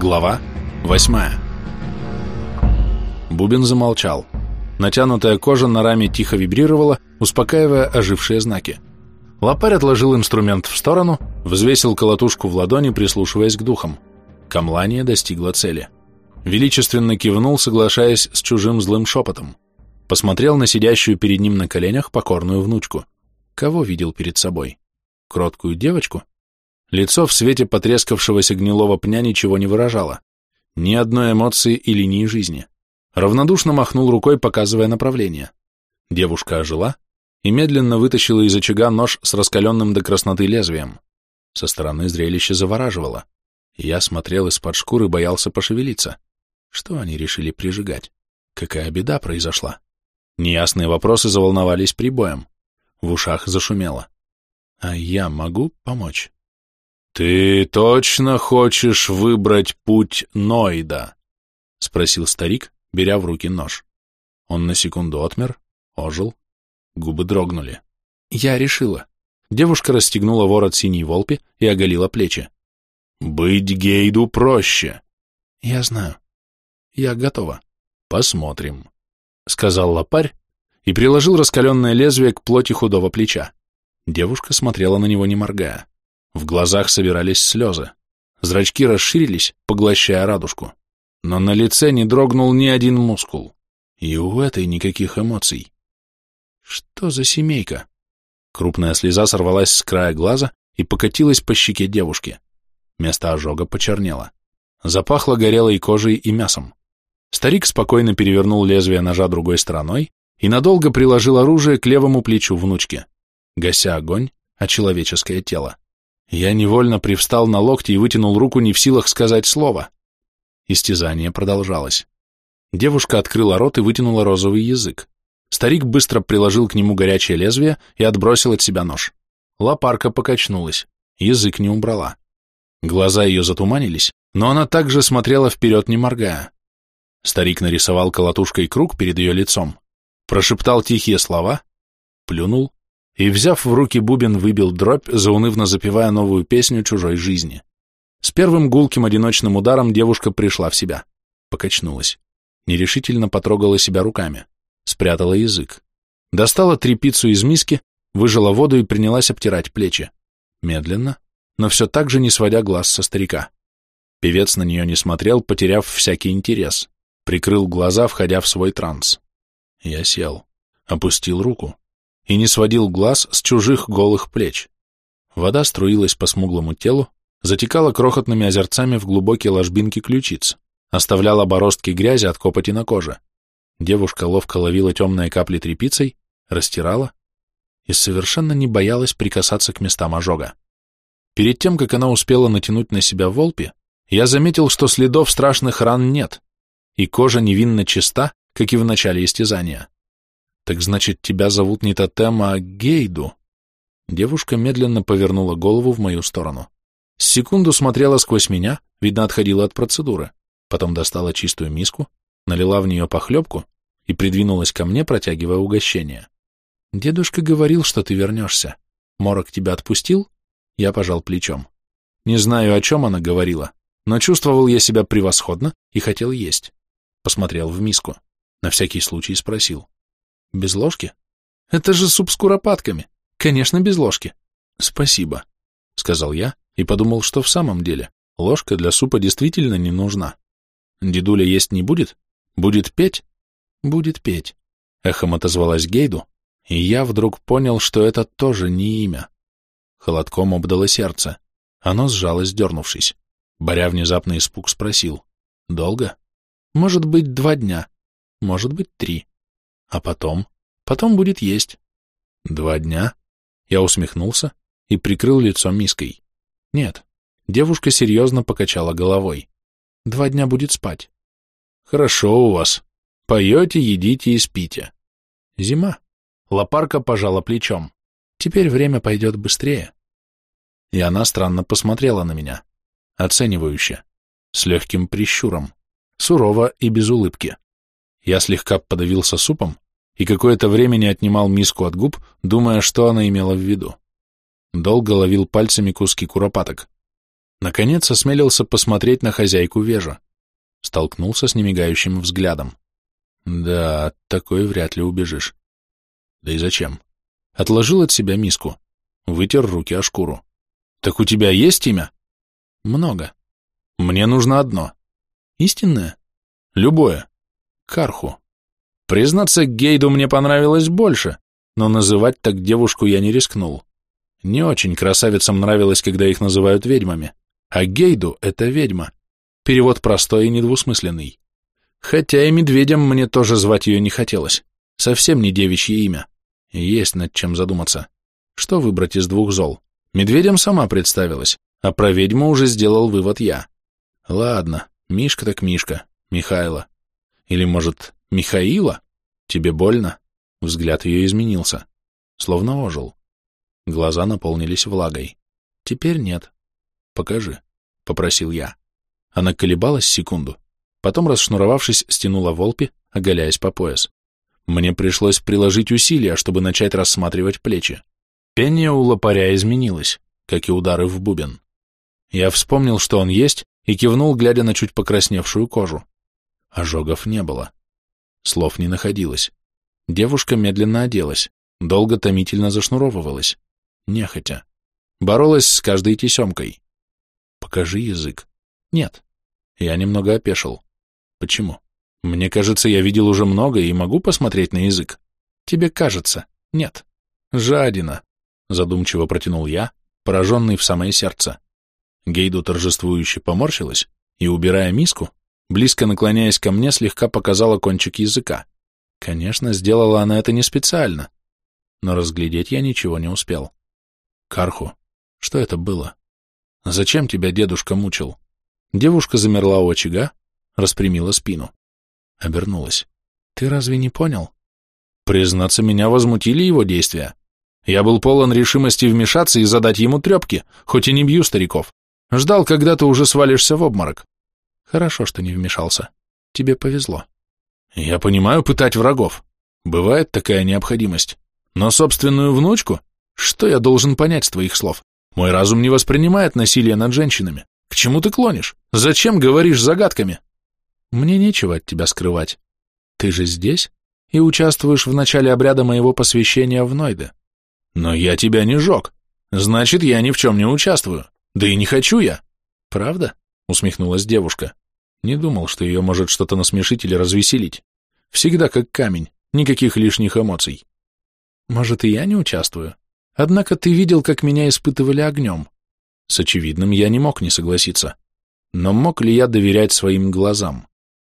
Глава 8. Бубен замолчал. Натянутая кожа на раме тихо вибрировала, успокаивая ожившие знаки. Лопарь отложил инструмент в сторону, взвесил колотушку в ладони, прислушиваясь к духам. Камлания достигла цели. Величественно кивнул, соглашаясь с чужим злым шепотом. Посмотрел на сидящую перед ним на коленях покорную внучку. Кого видел перед собой? Кроткую девочку? Лицо в свете потрескавшегося гнилого пня ничего не выражало. Ни одной эмоции и линии жизни. Равнодушно махнул рукой, показывая направление. Девушка ожила и медленно вытащила из очага нож с раскаленным до красноты лезвием. Со стороны зрелище завораживало. Я смотрел из-под шкуры, боялся пошевелиться. Что они решили прижигать? Какая беда произошла? Неясные вопросы заволновались прибоем. В ушах зашумело. А я могу помочь? «Ты точно хочешь выбрать путь Нойда?» — спросил старик, беря в руки нож. Он на секунду отмер, ожил, губы дрогнули. «Я решила». Девушка расстегнула ворот синей волпи и оголила плечи. «Быть Гейду проще». «Я знаю. Я готова». «Посмотрим», — сказал лопарь и приложил раскаленное лезвие к плоти худого плеча. Девушка смотрела на него, не моргая. В глазах собирались слезы. Зрачки расширились, поглощая радужку. Но на лице не дрогнул ни один мускул. И у этой никаких эмоций. Что за семейка? Крупная слеза сорвалась с края глаза и покатилась по щеке девушки. Место ожога почернело. Запахло горелой кожей и мясом. Старик спокойно перевернул лезвие ножа другой стороной и надолго приложил оружие к левому плечу внучки, гася огонь, а человеческое тело. Я невольно привстал на локти и вытянул руку, не в силах сказать слова. Истязание продолжалось. Девушка открыла рот и вытянула розовый язык. Старик быстро приложил к нему горячее лезвие и отбросил от себя нож. Лопарка покачнулась, язык не убрала. Глаза ее затуманились, но она также смотрела вперед, не моргая. Старик нарисовал колотушкой круг перед ее лицом, прошептал тихие слова, плюнул и, взяв в руки бубен, выбил дробь, заунывно запевая новую песню чужой жизни. С первым гулким одиночным ударом девушка пришла в себя, покачнулась, нерешительно потрогала себя руками, спрятала язык, достала тряпицу из миски, выжала воду и принялась обтирать плечи, медленно, но все так же не сводя глаз со старика. Певец на нее не смотрел, потеряв всякий интерес, прикрыл глаза, входя в свой транс. Я сел, опустил руку и не сводил глаз с чужих голых плеч. Вода струилась по смуглому телу, затекала крохотными озерцами в глубокие ложбинки ключиц, оставляла бороздки грязи от копоти на коже. Девушка ловко ловила темные капли тряпицей, растирала и совершенно не боялась прикасаться к местам ожога. Перед тем, как она успела натянуть на себя волпи, я заметил, что следов страшных ран нет, и кожа невинно чиста, как и в начале истязания. Так значит, тебя зовут не Тотем, а Гейду? Девушка медленно повернула голову в мою сторону. С секунду смотрела сквозь меня, видно, отходила от процедуры. Потом достала чистую миску, налила в нее похлебку и придвинулась ко мне, протягивая угощение. Дедушка говорил, что ты вернешься. Морок тебя отпустил? Я пожал плечом. Не знаю, о чем она говорила, но чувствовал я себя превосходно и хотел есть. Посмотрел в миску. На всякий случай спросил. Без ложки? Это же суп с куропатками. Конечно, без ложки. Спасибо, сказал я и подумал, что в самом деле ложка для супа действительно не нужна. Дедуля есть не будет? Будет петь? Будет петь. Эхом отозвалась Гейду, и я вдруг понял, что это тоже не имя. Холодком обдало сердце. Оно сжалось, дернувшись. Боря внезапный испуг, спросил. Долго? Может быть, 2 дня. Может быть, 3. А потом? Потом будет есть. 2 дня? Я усмехнулся и прикрыл лицо миской. Нет. Девушка серьезно покачала головой. 2 дня будет спать. Хорошо у вас. Поете, едите и спите. Зима. Лопарка пожала плечом. Теперь время пойдет быстрее. И она странно посмотрела на меня. Оценивающе. С легким прищуром. Сурово и без улыбки. Я слегка подавился супом и какое-то время не отнимал миску от губ, думая, что она имела в виду. Долго ловил пальцами куски куропаток. Наконец осмелился посмотреть на хозяйку вежа. Столкнулся с немигающим взглядом. Да, от такой вряд ли убежишь. Да и зачем? Отложил от себя миску. Вытер руки о шкуру. Так у тебя есть имя? Много. Мне нужно одно. Истинное? Любое. Карху. Признаться, Гейду мне понравилось больше, но называть так девушку я не рискнул. Не очень красавицам нравилось, когда их называют ведьмами. А Гейду — это ведьма. Перевод простой и недвусмысленный. Хотя и медведем мне тоже звать ее не хотелось. Совсем не девичье имя. Есть над чем задуматься. Что выбрать из двух зол? Медведем сама представилась, а про ведьму уже сделал вывод я. Ладно, Мишка так Мишка, Михайло. Или, может, Михаила? Тебе больно? Взгляд ее изменился. Словно ожил. Глаза наполнились влагой. Теперь нет. Покажи, попросил я. Она колебалась секунду, потом, расшнуровавшись, стянула волпи, оголяясь по пояс. Мне пришлось приложить усилия, чтобы начать рассматривать плечи. Пение у лопаря изменилось, как и удары в бубен. Я вспомнил, что он есть, и кивнул, глядя на чуть покрасневшую кожу. Ожогов не было. Слов не находилось. Девушка медленно оделась, долго томительно зашнуровывалась. Нехотя. Боролась с каждой тесемкой. Покажи язык. Нет. Я немного опешил. Почему? Мне кажется, я видел уже много и могу посмотреть на язык. Тебе кажется. Нет. Жадина. Задумчиво протянул я, пораженный в самое сердце. Гейду торжествующе поморщилась и, убирая миску, близко наклоняясь ко мне, слегка показала кончик языка. Конечно, сделала она это не специально, но разглядеть я ничего не успел. Карху, что это было? Зачем тебя дедушка мучил? Девушка замерла у очага, распрямила спину. Обернулась. Ты разве не понял? Признаться, меня возмутили его действия. Я был полон решимости вмешаться и задать ему трепки, хоть и не бью стариков. Ждал, когда ты уже свалишься в обморок. Хорошо, что не вмешался. Тебе повезло. Я понимаю пытать врагов. Бывает такая необходимость. Но собственную внучку? Что я должен понять с твоих слов? Мой разум не воспринимает насилие над женщинами. К чему ты клонишь? Зачем говоришь загадками? Мне нечего от тебя скрывать. Ты же здесь и участвуешь в начале обряда моего посвящения в Нойде. Но я тебя не жег. Значит, я ни в чем не участвую. Да и не хочу я. Правда? Усмехнулась девушка. Не думал, что ее может что-то насмешить или развеселить. Всегда как камень, никаких лишних эмоций. Может, и я не участвую? Однако ты видел, как меня испытывали огнем. С очевидным я не мог не согласиться. Но мог ли я доверять своим глазам?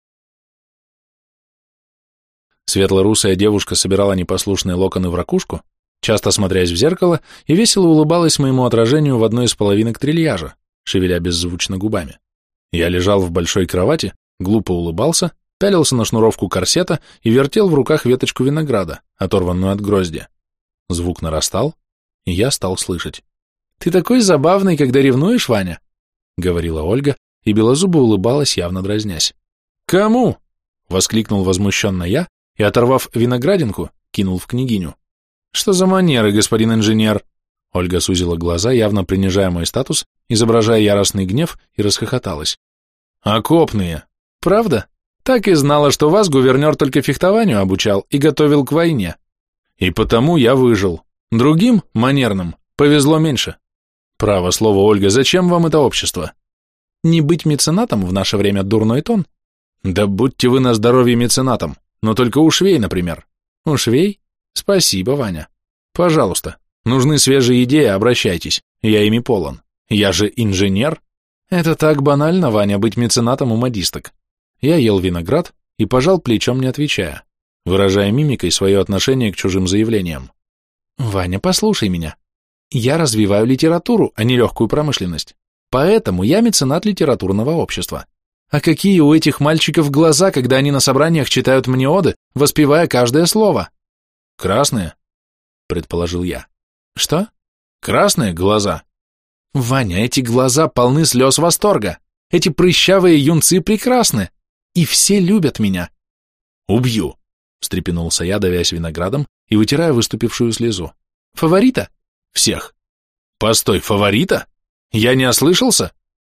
Светло-русая девушка собирала непослушные локоны в ракушку, часто смотрясь в зеркало, и весело улыбалась моему отражению в одной из половинок трильяжа, шевеля беззвучно губами. Я лежал в большой кровати, глупо улыбался, пялился на шнуровку корсета и вертел в руках веточку винограда, оторванную от гроздья. Звук нарастал, и я стал слышать. «Ты такой забавный, когда ревнуешь, Ваня», — говорила Ольга, и белозубо улыбалась, явно дразнясь. «Кому?» — воскликнул возмущенно я и, оторвав виноградинку, кинул в княгиню. «Что за манеры, господин инженер?» Ольга сузила глаза, явно принижая мой статус, изображая яростный гнев, и расхохоталась. «Окопные! Правда? Так и знала, что вас гувернер только фехтованию обучал и готовил к войне. И потому я выжил. Другим, манерным, повезло меньше. Право слово, Ольга, зачем вам это общество? Не быть меценатом в наше время дурной тон? Да будьте вы на здоровье меценатом, но только у швей, например. У швей? Спасибо, Ваня. Пожалуйста, нужны свежие идеи, обращайтесь, я ими полон. Я же инженер. Это так банально, Ваня, быть меценатом у модисток. Я ел виноград и пожал плечом, не отвечая, выражая мимикой свое отношение к чужим заявлениям. Ваня, послушай меня. Я развиваю литературу, а не легкую промышленность. Поэтому я меценат литературного общества. А какие у этих мальчиков глаза, когда они на собраниях читают мне оды, воспевая каждое слово? Красные, предположил я. Что? Красные глаза. Ваня, эти глаза полны слез восторга. Эти прыщавые юнцы прекрасны. И все любят меня. Убью, встрепенулся я, давясь виноградом и вытирая выступившую слезу. Фаворита? Всех. Постой, фаворита? Я не ослышался?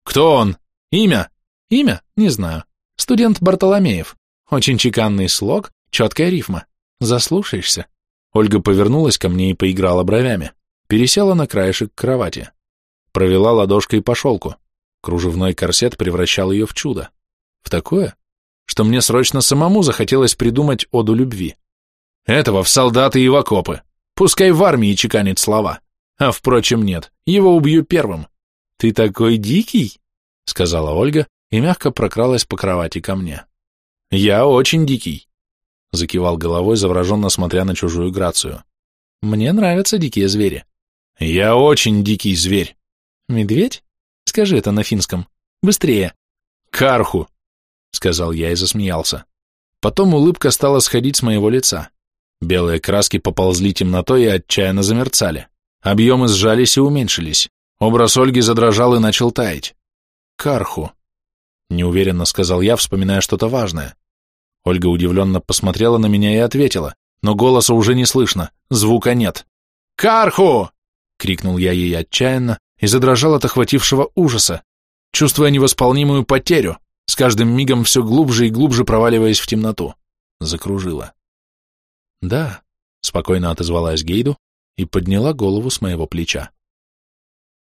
Кто он? Имя? Имя? Не знаю. Студент Бартоломеев. Очень чеканный слог, четкая рифма. Заслушаешься. Ольга повернулась ко мне и поиграла бровями. Пересела на краешек кровати. Провела ладошкой по шелку. Кружевной корсет превращал ее в чудо. В такое, что мне срочно самому захотелось придумать оду любви. Этого в солдаты и в окопы. Пускай в армии чеканит слова. А впрочем, нет, его убью первым. Ты такой дикий, сказала Ольга и мягко прокралась по кровати ко мне. Я очень дикий, закивал головой, завороженно смотря на чужую грацию. Мне нравятся дикие звери. Я очень дикий зверь. Медведь? Скажи это на финском. Быстрее. Карху, сказал я и засмеялся. Потом улыбка стала сходить с моего лица. Белые краски поползли темнотой и отчаянно замерцали. Объемы сжались и уменьшились. Образ Ольги задрожал и начал таять. Карху, неуверенно сказал я, вспоминая что-то важное. Ольга удивленно посмотрела на меня и ответила, но голоса уже не слышно, звука нет. «Карху!» — крикнул я ей отчаянно и задрожал от охватившего ужаса, чувствуя невосполнимую потерю, с каждым мигом все глубже и глубже проваливаясь в темноту. Закружила. «Да», — спокойно отозвалась Гейду и подняла голову с моего плеча.